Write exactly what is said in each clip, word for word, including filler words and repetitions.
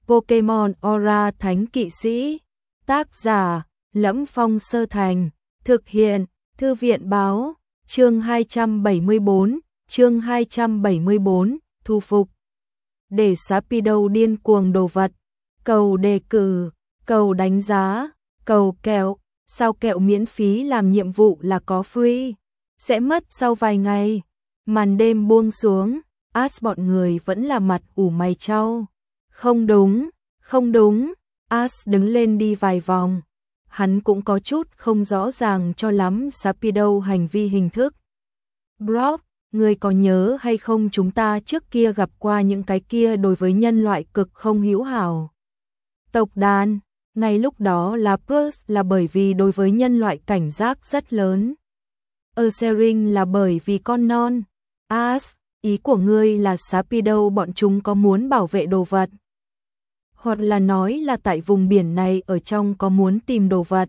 Pokemon Aura Thánh Kỵ Sĩ. Tác giả: Lẫm Phong Sơ Thành. Thực hiện: Thư viện báo. Chương hai trăm bảy mươi bốn, chương hai trăm bảy mươi bốn, thu phục. Để Sharpedo điên cuồng đồ vật. Cầu đề cử, cầu đánh giá, cầu kẹo. Sao kẹo miễn phí làm nhiệm vụ là có free. Sẽ mất sau vài ngày. Màn đêm buông xuống, Ash bọn người vẫn là mặt ủ mày chau. Không đúng, không đúng. Ash đứng lên đi vài vòng. Hắn cũng có chút không rõ ràng cho lắm Sharpedo hành vi hình thức. Brock, người có nhớ hay không chúng ta trước kia gặp qua những cái kia đối với nhân loại cực không hữu hảo. Tộc đàn, ngay lúc đó là Bruce là bởi vì đối với nhân loại cảnh giác rất lớn. Ursaring là bởi vì con non. Ash, ý của ngươi là Sharpedo bọn chúng có muốn bảo vệ đồ vật. Hoặc là nói là tại vùng biển này ở trong có muốn tìm đồ vật.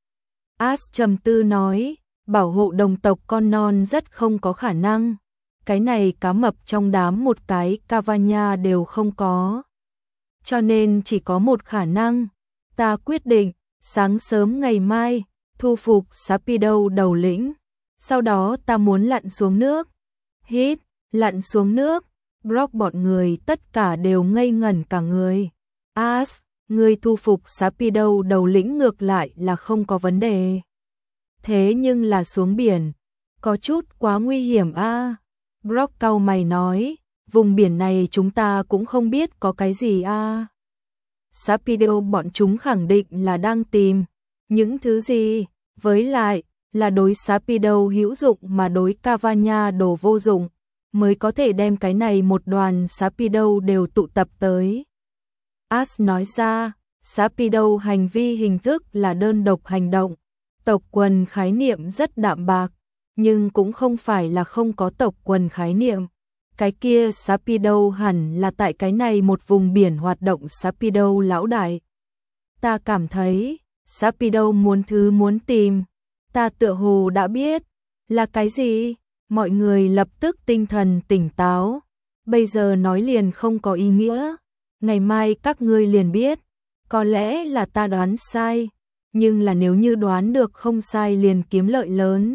Ash trầm tư nói, bảo hộ đồng tộc con non rất không có khả năng. Cái này cá mập trong đám một cái Cavagna đều không có. Cho nên chỉ có một khả năng. Ta quyết định, sáng sớm ngày mai, thu phục Sharpedo đầu lĩnh. Sau đó ta muốn lặn xuống nước. Hít, lặn xuống nước. Brock bọn người tất cả đều ngây ngẩn cả người. Ash, người thu phục Sharpedo đầu lĩnh ngược lại là không có vấn đề. Thế nhưng là xuống biển, có chút quá nguy hiểm a. À? Brock cau mày nói, vùng biển này chúng ta cũng không biết có cái gì a. À? Sharpedo bọn chúng khẳng định là đang tìm những thứ gì, với lại là đối Sharpedo hữu dụng mà đối Cavagna đồ vô dụng, mới có thể đem cái này một đoàn Sharpedo đều tụ tập tới. Ash nói ra, Sharpedo hành vi hình thức là đơn độc hành động, tộc quần khái niệm rất đạm bạc, nhưng cũng không phải là không có tộc quần khái niệm. Cái kia Sharpedo hẳn là tại cái này một vùng biển hoạt động Sharpedo lão đại. Ta cảm thấy, Sharpedo muốn thứ muốn tìm, ta tựa hồ đã biết, là cái gì? Mọi người lập tức tinh thần tỉnh táo, bây giờ nói liền không có ý nghĩa. Ngày mai các ngươi liền biết, có lẽ là ta đoán sai, nhưng là nếu như đoán được không sai liền kiếm lợi lớn.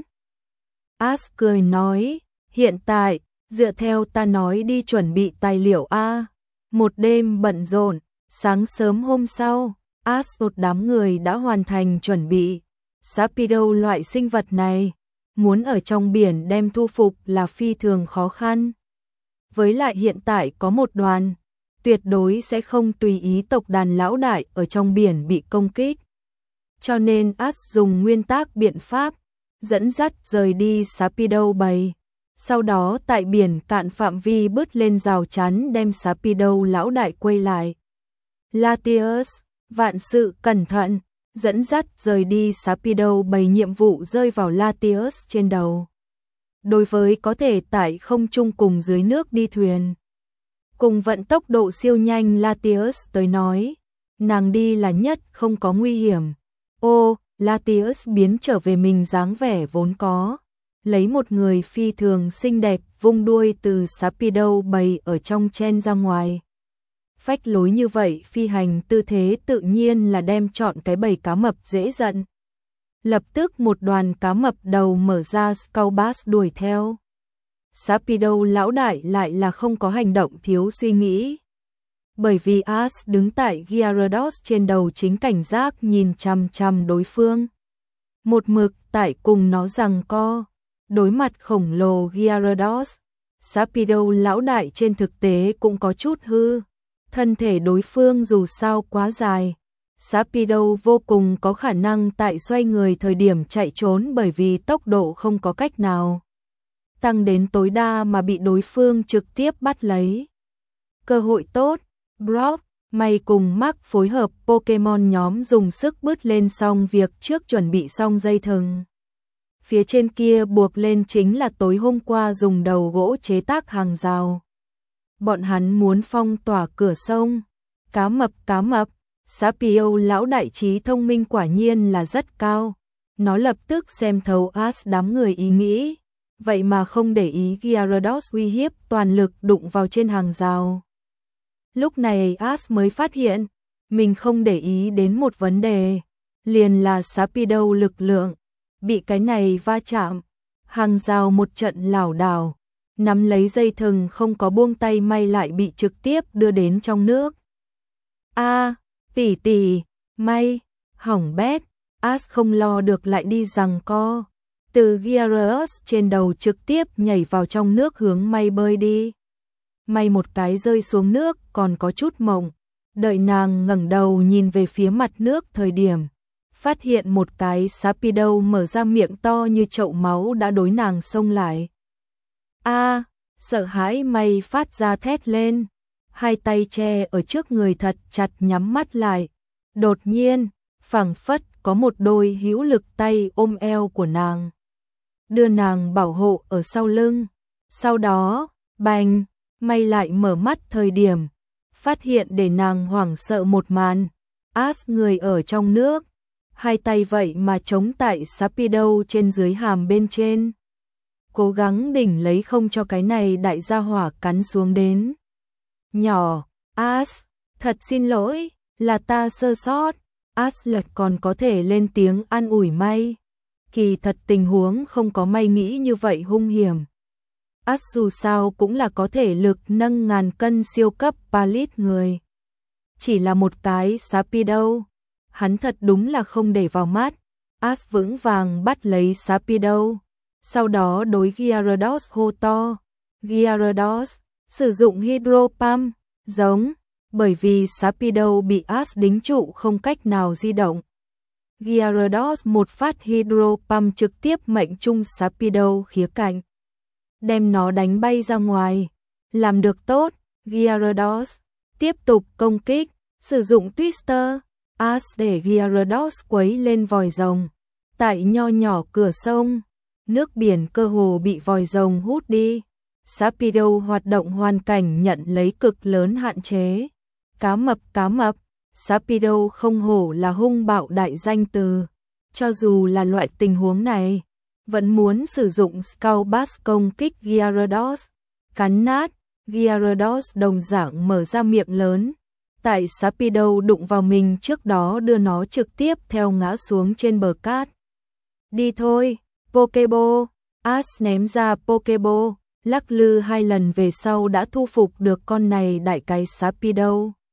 Ash cười nói, hiện tại, dựa theo ta nói đi chuẩn bị tài liệu a. Một đêm bận rộn, sáng sớm hôm sau, Ash một đám người đã hoàn thành chuẩn bị. Sharpedo loại sinh vật này, muốn ở trong biển đem thu phục là phi thường khó khăn. Với lại hiện tại có một đoàn, tuyệt đối sẽ không tùy ý tộc đàn lão đại ở trong biển bị công kích. Cho nên Ash dùng nguyên tắc biện pháp, dẫn dắt rời đi Sharpedo bầy. Sau đó tại biển cạn phạm vi bứt lên rào chắn đem Sharpedo lão đại quay lại. Latios, vạn sự cẩn thận, dẫn dắt rời đi Sharpedo bầy nhiệm vụ rơi vào Latios trên đầu. Đối với có thể tại không trung cùng dưới nước đi thuyền. Cùng vận tốc độ siêu nhanh Latios tới nói, nàng đi là nhất không có nguy hiểm. Ô, Latios biến trở về mình dáng vẻ vốn có, lấy một người phi thường xinh đẹp vung đuôi từ Sharpedo bầy ở trong chen ra ngoài. Phách lối như vậy phi hành tư thế tự nhiên là đem chọn cái bầy cá mập dễ giận. Lập tức một đoàn cá mập đầu mở ra Skull Bass đuổi theo. Sharpedo lão đại lại là không có hành động thiếu suy nghĩ. Bởi vì Ash đứng tại Gyarados trên đầu chính cảnh giác nhìn chằm chằm đối phương. Một mực tại cùng nó giằng co, đối mặt khổng lồ Gyarados. Sharpedo lão đại trên thực tế cũng có chút hư. Thân thể đối phương dù sao quá dài. Sharpedo vô cùng có khả năng tại xoay người thời điểm chạy trốn bởi vì tốc độ không có cách nào tăng đến tối đa mà bị đối phương trực tiếp bắt lấy. Cơ hội tốt, Brock, mày cùng Mark phối hợp Pokemon nhóm dùng sức bứt lên xong việc trước chuẩn bị xong dây thừng. Phía trên kia buộc lên chính là tối hôm qua dùng đầu gỗ chế tác hàng rào. Bọn hắn muốn phong tỏa cửa sông. Cá mập cá mập, Sharpedo lão đại trí thông minh quả nhiên là rất cao. Nó lập tức xem thấu Ash đám người ý nghĩ. Vậy mà không để ý Gyarados uy hiếp toàn lực đụng vào trên hàng rào. Lúc này Ash mới phát hiện, mình không để ý đến một vấn đề, liền là Sharpedo lực lượng, bị cái này va chạm, hàng rào một trận lảo đảo, nắm lấy dây thừng không có buông tay may lại bị trực tiếp đưa đến trong nước. A, tỷ tỷ, may, hỏng bét, Ash không lo được lại đi giằng co, từ Gearus trên đầu trực tiếp nhảy vào trong nước hướng may bơi đi. May một cái rơi xuống nước còn có chút mộng, đợi nàng ngẩng đầu nhìn về phía mặt nước thời điểm, phát hiện một cái Sharpedo mở ra miệng to như chậu máu đã đối nàng xông lại. A, sợ hãi may phát ra thét lên, hai tay che ở trước người thật chặt nhắm mắt lại. Đột nhiên, phảng phất có một đôi hữu lực tay ôm eo của nàng, đưa nàng bảo hộ ở sau lưng. Sau đó, bành, may lại mở mắt thời điểm, phát hiện để nàng hoảng sợ một màn, Ash người ở trong nước, hai tay vậy mà chống tại Sharpedo trên dưới hàm bên trên, cố gắng đỉnh lấy không cho cái này đại gia hỏa cắn xuống đến. Nhỏ, Ash, thật xin lỗi, là ta sơ sót. Ash lật còn có thể lên tiếng an ủi may, kỳ thật tình huống không có may nghĩ như vậy hung hiểm. Ash dù sao cũng là có thể lực nâng ngàn cân siêu cấp Palit người. Chỉ là một cái Sharpedo, hắn thật đúng là không để vào mắt. Ash vững vàng bắt lấy Sharpedo, sau đó đối Gyarados hô to, Gyarados, sử dụng Hydro Pump, giống, bởi vì Sharpedo bị Ash đính trụ không cách nào di động. Gyarados một phát Hydro Pump trực tiếp mệnh trung Sharpedo khía cạnh, đem nó đánh bay ra ngoài. Làm được tốt, Gyarados, tiếp tục công kích, sử dụng Twister, Ash để Gyarados quấy lên vòi rồng. Tại nho nhỏ cửa sông, nước biển cơ hồ bị vòi rồng hút đi. Sharpedo hoạt động hoàn cảnh nhận lấy cực lớn hạn chế. Cá mập cá mập, Sharpedo không hổ là hung bạo đại danh từ. Cho dù là loại tình huống này, vẫn muốn sử dụng Skull Bass công kích Gyarados, cắn nát. Gyarados đồng dạng mở ra miệng lớn, tại Sharpedo đụng vào mình trước đó đưa nó trực tiếp theo ngã xuống trên bờ cát. Đi thôi, Pokeball. Ash ném ra Pokeball, lắc lư hai lần về sau đã thu phục được con này đại cái Sharpedo.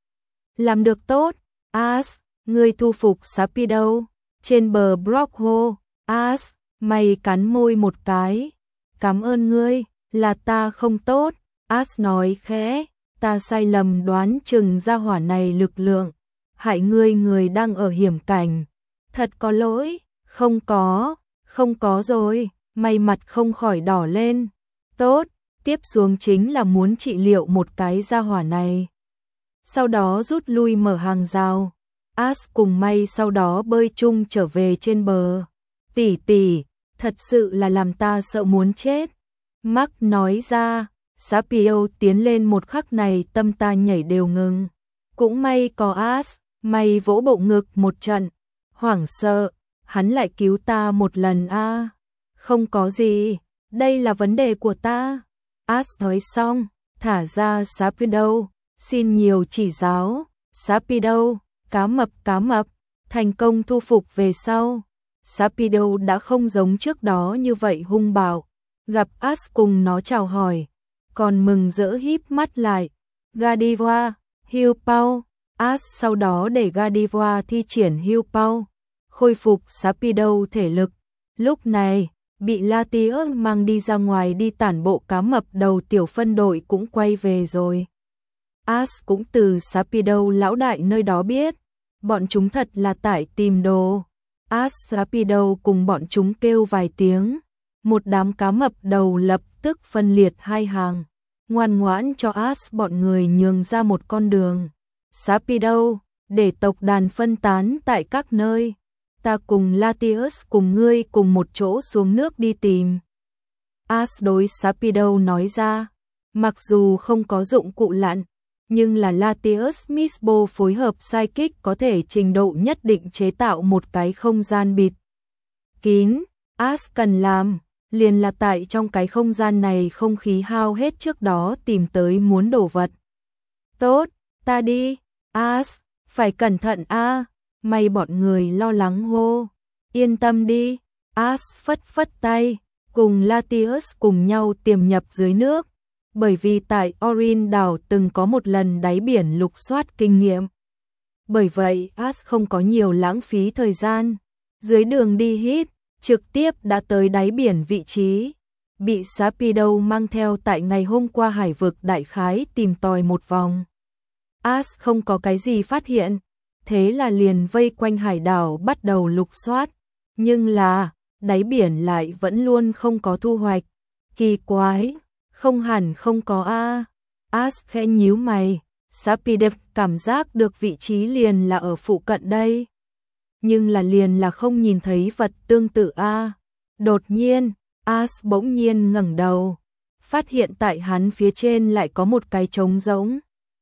Làm được tốt, Ash, ngươi thu phục Sharpedo. Trên bờ Brockho, Ash, mày cắn môi một cái. Cảm ơn ngươi, là ta không tốt. Ash nói khẽ, ta sai lầm đoán chừng gia hỏa này lực lượng, hại ngươi người đang ở hiểm cảnh. Thật có lỗi, không có, không có rồi, mày mặt không khỏi đỏ lên. Tốt, tiếp xuống chính là muốn trị liệu một cái gia hỏa này. Sau đó rút lui mở hàng rào. Ash cùng may sau đó bơi chung trở về trên bờ. Tỷ tỷ, thật sự là làm ta sợ muốn chết. Mark nói ra. Sharpedo tiến lên một khắc này tâm ta nhảy đều ngừng. Cũng may có Ash, may vỗ bộ ngực một trận. Hoảng sợ, hắn lại cứu ta một lần a. À. Không có gì, đây là vấn đề của ta. Ash nói xong, thả ra Sharpedo, xin nhiều chỉ giáo. Sharpedo, cá mập cá mập, thành công thu phục về sau. Sharpedo đã không giống trước đó như vậy hung bạo. Gặp Ash cùng nó chào hỏi, còn mừng rỡ híp mắt lại. Gardevoir, Heal Power. Ash sau đó để Gardevoir thi triển Heal Power, khôi phục Sharpedo thể lực. Lúc này, bị Latios mang đi ra ngoài đi tản bộ cá mập đầu tiểu phân đội cũng quay về rồi. Ash cũng từ Sharpedo lão đại nơi đó biết, bọn chúng thật là tại tìm đồ. Ash Sharpedo cùng bọn chúng kêu vài tiếng, một đám cá mập đầu lập tức phân liệt hai hàng, ngoan ngoãn cho Ash bọn người nhường ra một con đường. Sharpedo, để tộc đàn phân tán tại các nơi, ta cùng Latios cùng ngươi cùng một chỗ xuống nước đi tìm. Ash đối Sharpedo nói ra, mặc dù không có dụng cụ lặn, nhưng là Latios Misbo phối hợp Psychic có thể trình độ nhất định chế tạo một cái không gian bịt kín. Ash cần làm liền là tại trong cái không gian này không khí hao hết trước đó tìm tới muốn đồ vật. Tốt, Ta đi, As, phải cẩn thận a. May bọn người lo lắng hô. Yên tâm đi, As phất phất tay, cùng Latius cùng nhau tiềm nhập dưới nước, bởi vì tại Orin đảo từng có một lần đáy biển lục soát kinh nghiệm. Bởi vậy As không có nhiều lãng phí thời gian, dưới đường đi hít, trực tiếp đã tới đáy biển vị trí bị Sarpedon mang theo tại ngày hôm qua hải vực đại khái tìm tòi một vòng. As không có cái gì phát hiện, thế là liền vây quanh hải đảo bắt đầu lục soát, nhưng là đáy biển lại vẫn luôn không có thu hoạch. Kỳ quái, không hẳn không có a. As khẽ nhíu mày, Sarpedon cảm giác được vị trí liền là ở phụ cận đây, nhưng là liền là không nhìn thấy vật tương tự a. Đột nhiên, As bỗng nhiên ngẩng đầu, phát hiện tại hắn phía trên lại có một cái trống rỗng.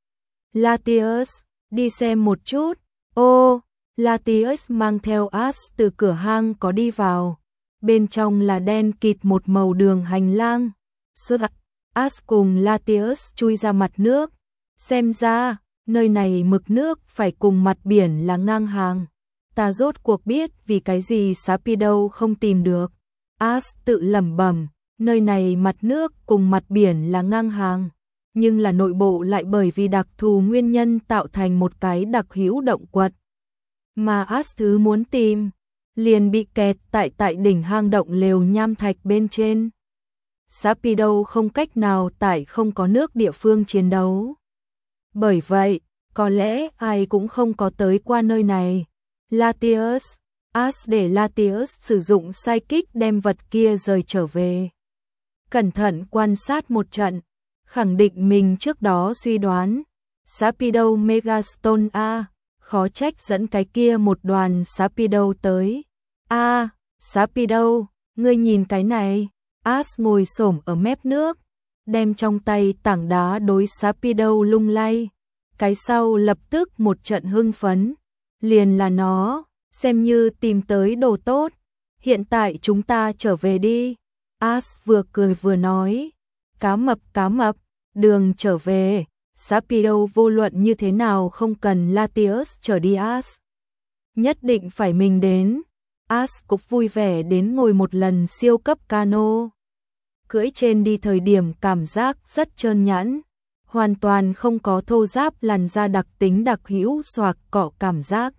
Latius, đi xem một chút. Ô, Latius mang theo As từ cửa hang có đi vào. Bên trong là đen kịt một màu đường hành lang. Suốt As cùng Latius chui ra mặt nước. Xem ra, nơi này mực nước phải cùng mặt biển là ngang hàng. Ta rốt cuộc biết vì cái gì Sarpedon không tìm được. As tự lẩm bẩm, nơi này mặt nước cùng mặt biển là ngang hàng, nhưng là nội bộ lại bởi vì đặc thù nguyên nhân tạo thành một cái đặc hữu động quật. Mà As thứ muốn tìm, liền bị kẹt tại tại đỉnh hang động lều nham thạch bên trên. Sarpedon không cách nào tại không có nước địa phương chiến đấu. Bởi vậy, có lẽ ai cũng không có tới qua nơi này. Latius, As để Latius sử dụng psychic đem vật kia rời trở về. Cẩn thận quan sát một trận, khẳng định mình trước đó suy đoán. Sarpedon Megastone A, khó trách dẫn cái kia một đoàn Sarpedon tới. A, Sarpedon, ngươi nhìn cái này. As ngồi xổm ở mép nước, đem trong tay tảng đá đối Sarpedon lung lay. Cái sau lập tức một trận hưng phấn. Liền là nó, xem như tìm tới đồ tốt. Hiện tại chúng ta trở về đi. As vừa cười vừa nói. Cá mập cá mập, đường trở về. Sarpedon vô luận như thế nào không cần Latius trở đi As. Nhất định phải mình đến. As cũng vui vẻ đến ngồi một lần siêu cấp cano. Cưỡi trên đi thời điểm cảm giác rất trơn nhẵn. Hoàn toàn không có thô ráp làn da đặc tính đặc hữu xoạc cọ cảm giác.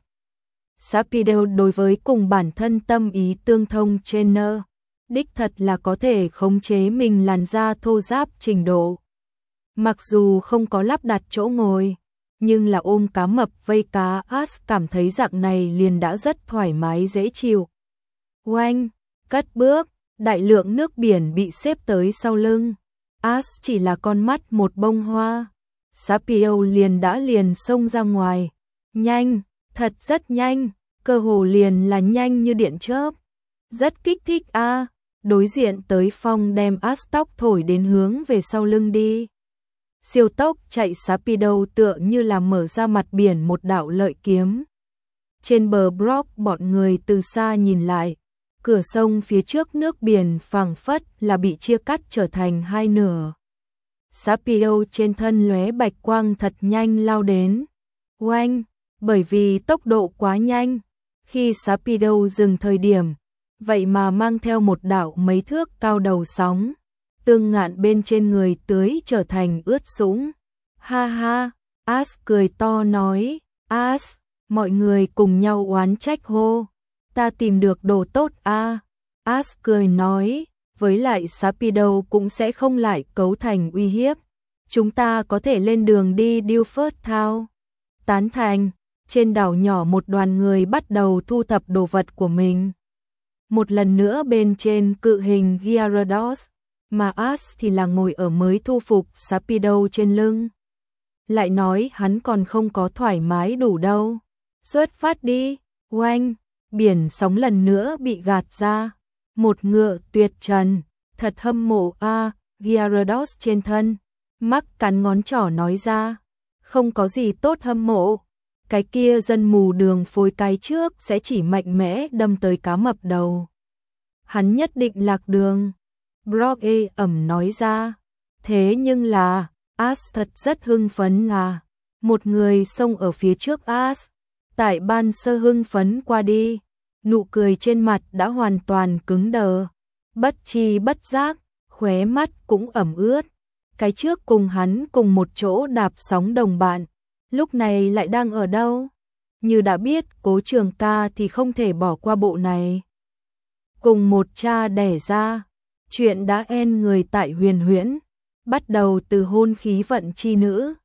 Sarpedon đối với cùng bản thân tâm ý tương thông trainer, đích thật là có thể khống chế mình làn da thô ráp trình độ. Mặc dù không có lắp đặt chỗ ngồi, nhưng là ôm cá mập vây cá As cảm thấy dạng này liền đã rất thoải mái dễ chịu. Oanh, cất bước, đại lượng nước biển bị xếp tới sau lưng. As chỉ là con mắt một bông hoa. Sarpedon liền đã liền xông ra ngoài. Nhanh, thật rất nhanh, cơ hồ liền là nhanh như điện chớp. Rất kích thích a. À. Đối diện tới phong đem As tóc thổi đến hướng về sau lưng đi. Siêu tốc chạy Sarpedon tựa như là mở ra mặt biển một đạo lợi kiếm. Trên bờ Brock bọn người từ xa nhìn lại, cửa sông phía trước nước biển phẳng phất là bị chia cắt trở thành hai nửa. Sarpedon trên thân lóe bạch quang thật nhanh lao đến. Oanh, bởi vì tốc độ quá nhanh, khi Sarpedon dừng thời điểm, vậy mà mang theo một đạo mấy thước cao đầu sóng, tương ngạn bên trên người tưới trở thành ướt sũng. Ha ha, As cười to nói, As, mọi người cùng nhau oán trách hô. Ta tìm được đồ tốt a. À. As cười nói, với lại Sarpedon cũng sẽ không lại cấu thành uy hiếp. Chúng ta có thể lên đường đi Dewford Town. Tán thành, trên đảo nhỏ một đoàn người bắt đầu thu thập đồ vật của mình. Một lần nữa bên trên cự hình Gyarados, mà As thì là ngồi ở mới thu phục Sarpedon trên lưng. Lại nói hắn còn không có thoải mái đủ đâu. Xuất phát đi, oanh. Biển sóng lần nữa bị gạt ra. Một ngựa tuyệt trần, thật hâm mộ a. À, Gyarados trên thân, mắc cắn ngón trỏ nói ra. Không có gì tốt hâm mộ. Cái kia dân mù đường phối cái trước sẽ chỉ mạnh mẽ đâm tới cá mập đầu. Hắn nhất định lạc đường. Brock ê ẩm nói ra. Thế nhưng là, As thật rất hưng phấn à. Một người xông ở phía trước As. Tại Ban Sơ hưng phấn qua đi, nụ cười trên mặt đã hoàn toàn cứng đờ. Bất chi bất giác, khóe mắt cũng ẩm ướt. Cái trước cùng hắn cùng một chỗ đạp sóng đồng bạn, lúc này lại đang ở đâu? Như đã biết Cố Trường Ca thì không thể bỏ qua bộ này. Cùng một cha đẻ ra, chuyện đã en người tại Huyền Huyễn, bắt đầu từ hôn khí vận chi nữ,